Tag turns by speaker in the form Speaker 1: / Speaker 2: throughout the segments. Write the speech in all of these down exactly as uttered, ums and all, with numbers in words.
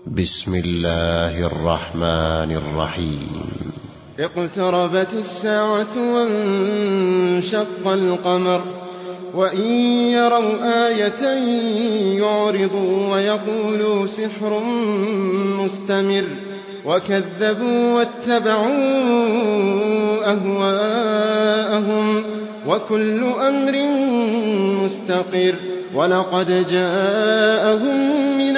Speaker 1: بسم الله الرحمن الرحيم.
Speaker 2: اقتربت الساعة وانشق القمر وإن يروا آية يعرضوا ويقولوا سحر مستمر وكذبوا واتبعوا أهواءهم وكل أمر مستقر ولقد جاءهم من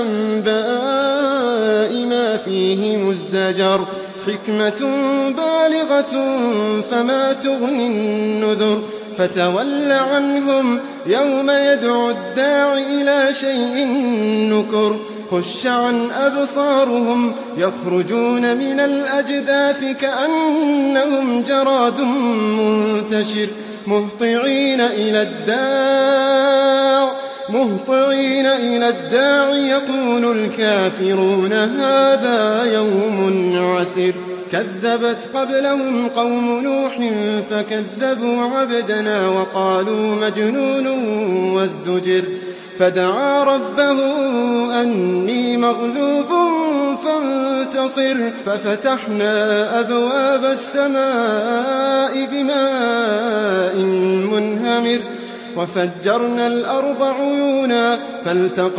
Speaker 2: الأنباء ما فيه مزدجر حكمة بالغة فما تغني النذر فتول عنهم يوم يدعو الداع إلى شيء نكر خش عن أبصارهم يخرجون من الأجداث كأنهم جراد منتشر مهطعين إلى الداع مهطعين إلى الداع يقول الكافرون هذا يوم عسر كذبت قبلهم قوم نوح فكذبوا عبدنا وقالوا مجنون وازدجر فدعا ربه أني مغلوب فانتصر ففتحنا أبواب السماء بماء منهمر وفجرنا الأرض عيونا فالتقى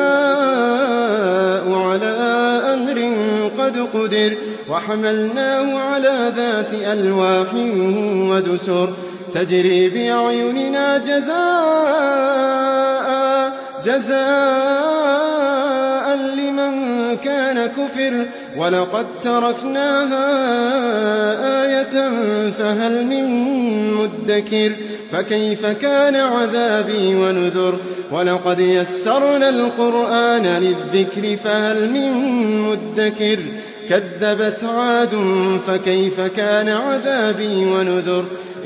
Speaker 2: الماء على أمر قد قدر وحملناه على ذات ألواح ودسر تجري بأعيننا جزاء جزاء لمن كان كفر ولقد تركناها آية فهل من مدكر فكيف كان عذابي ونذر ولقد يسرنا القرآن للذكر فهل من مدكر كذبت عاد فكيف كان عذابي ونذر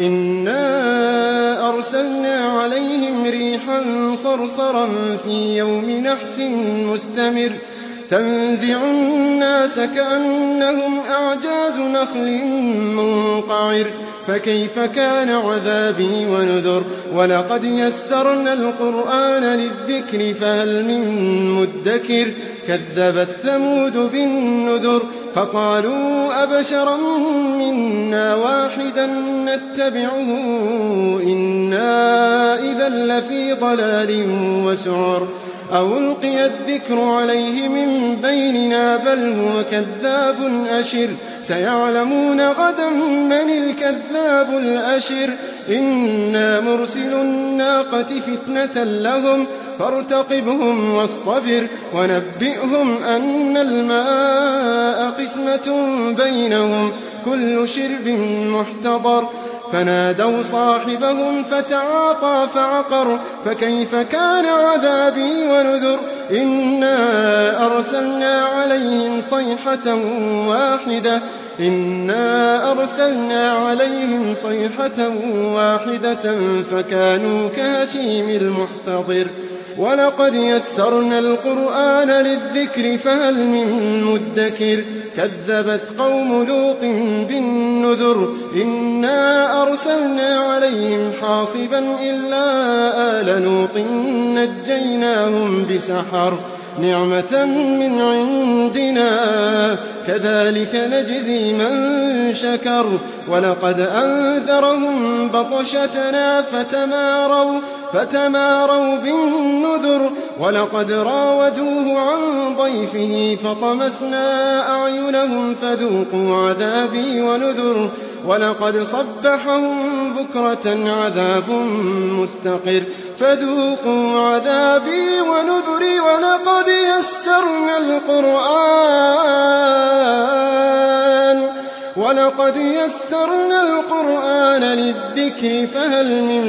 Speaker 2: إنا أرسلنا عليهم ريحا صرصرا في يوم نحس مستمر تنزع الناس كأنهم أعجاز نخل منقعر فكيف كان عذابي ونذر ولقد يسرنا القرآن للذكر فهل من مدكر كذبت ثمود بالنذر فقالوا أبشرا منا واحدا نتبعه إنا إذا لفي ضلال وسعر أو ألقي الذكر عليه من بيننا بل هو كذاب أشر سيعلمون غدا من الكذاب الأشر إنا مرسل الناقة فتنة لهم فارتقبهم واصطبر ونبئهم أن الماء قسمة بينهم كل شرب محتضر فنادوا صاحبهم فتعاطى فعقر فكيف كان عذابي ونذر إنا أرسلنا عليهم صيحة واحدة إنا أرسلنا عليهم صيحة واحدة فكانوا كهشيم المحتضر ولقد يسرنا القرآن للذكر فهل من مدكر كذبت قوم لوط بالنذر إنا أرسلنا عليهم حاصبا إلا آل لوط نجيناهم بسحر نعمة من عندنا كذلك نجزي من شكر ولقد أنذرهم بطشتنا فتماروا فتماروا بالنذر ولقد راودوه عن ضيفه فطمسنا أعينهم فذوقوا عذابي ونذر ولقد صبحهم بكرة عذاب مستقر فذوقوا عذابي ونذري ولقد يسرنا القرآن ولقد يسرنا القرآن للذكر فهل من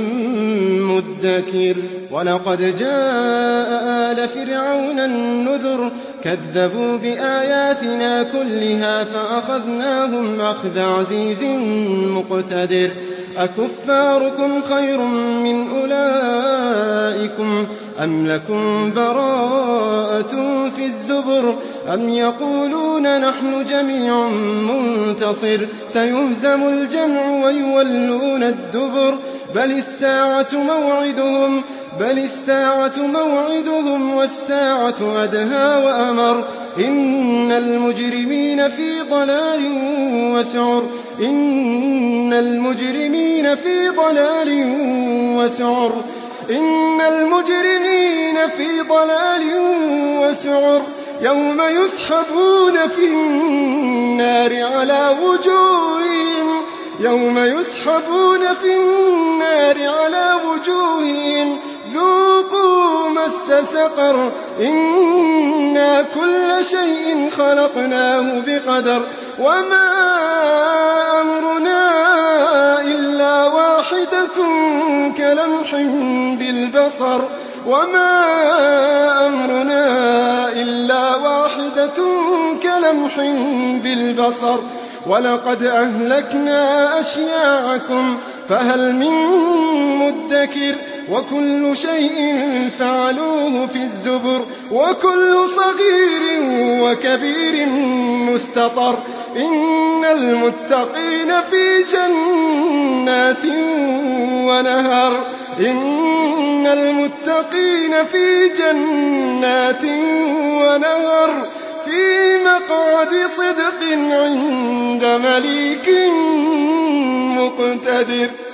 Speaker 2: مدكر ولقد جاء آل فرعون النذر كذبوا بآياتنا كلها فأخذناهم أخذ عزيز مقتدر أكفاركم خير من أولئكم أم لكم براءة في الزبر أم يقولون نحن جميع منتصر سيهزم الجمع ويولون الدبر بل الساعة موعدهم بل الساعة موعدهم والساعة أدهى وأمر إن المجرمين في ضلال وسعر إن المجرمين في ضلال وسعر إن المجرمين في ضلال وسعر يوم يسحبون في النار على وجوههم يوم يسحبون في النار على وجوههم ذوقوا مس سقر إنا كل شيء خلقناه بقدر وما أمرنا إلا واحدة كلمح بالبصر وما أمرنا إلا واحدة كلمح بالبصر ولقد أهلكنا أشياعكم فهل من مدكر وكل شيء فعلوه في الزبر وكل صغير وكبير مستطر إن المتقين في جنات ونهر إن المتقين في جنات ونهر في مقعد صدق عند مليك مقتدر.